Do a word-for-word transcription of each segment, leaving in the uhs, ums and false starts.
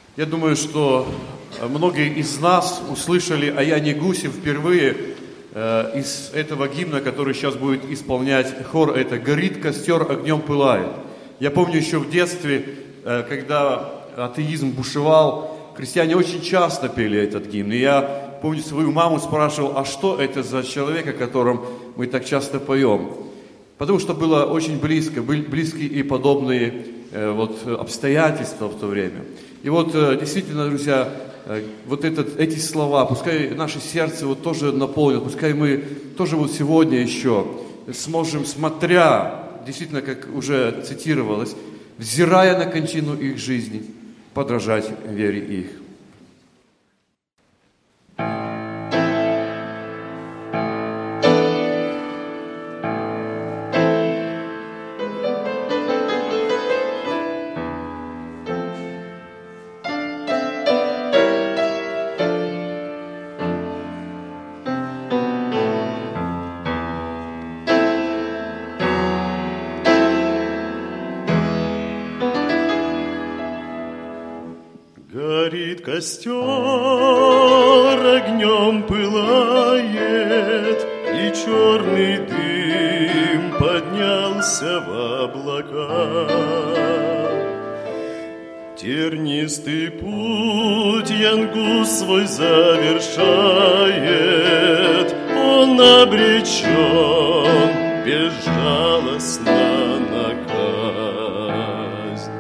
Я думаю, что многие из нас услышали о Яне Гусев впервые э, из этого гимна, который сейчас будет исполнять хор. Это «Горит костер, огнем пылает». Я помню еще в детстве, э, когда атеизм бушевал, крестьяне очень часто пели этот гимн. И я помню, свою маму спрашивал, а что это за человек, о котором мы так часто поем? Потому что было очень близко, были близкие и подобные э, вот, обстоятельства в то время. И вот э, действительно, друзья, э, вот этот, эти слова, пускай наше сердце вот тоже наполнит, пускай мы тоже вот сегодня еще сможем, смотря, действительно, как уже цитировалось, взирая на кончину их жизни, подражать вере их. Горит костер, огнем пылает, и черный дым поднялся в облака. Тернистый путь Янгус свой завершает, он обречен безжалостно на казнь.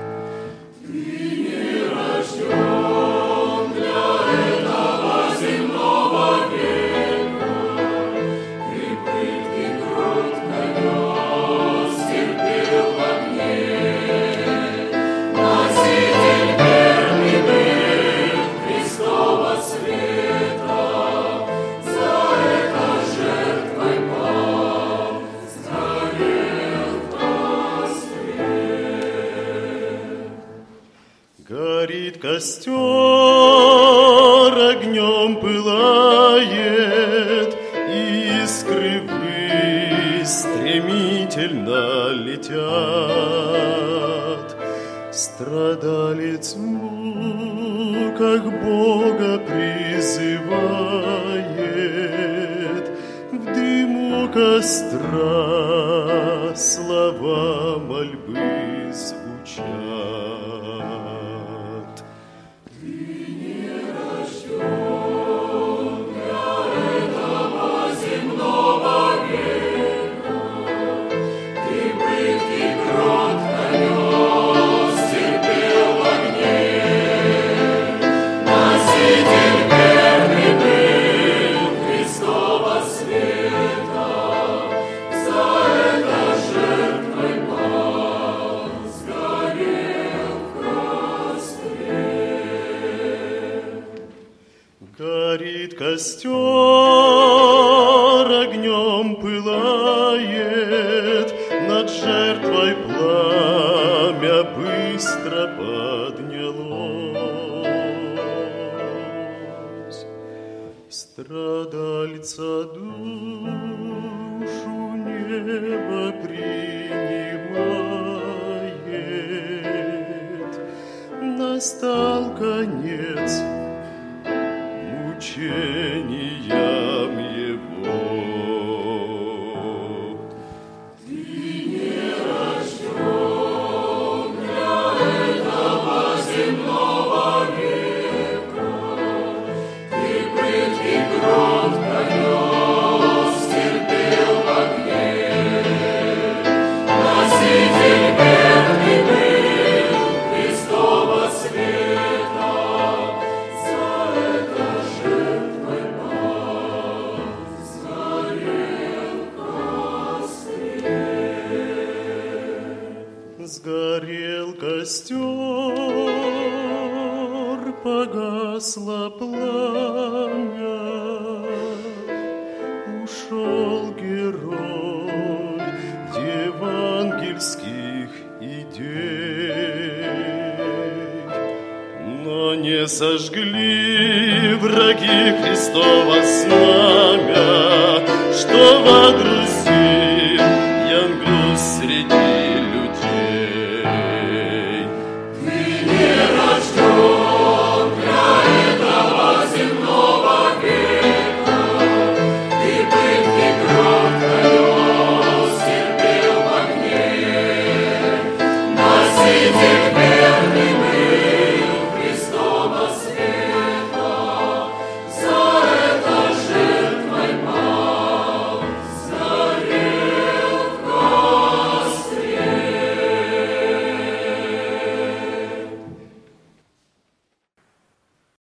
Горит костер, огнем пылает, искры ввысь стремительно летят. Страдалец в муках Бога призывает, в дыму костра слова мольбы звучат. Горит костер, огнем пылает, над жертвой пламя быстро поднялось. Страдальца душу небо принимает, настал конец мучениям его. Ты не рожден для этого земного века, ты пытки крот понес, терпел в огне, носитель верный был Христова света, за это жертвой пал, сгорел в костре. Сгорел костер, погасло пламя, ушел герой евангельских идей. Но не сожгли враги Христова знамя, что водрузили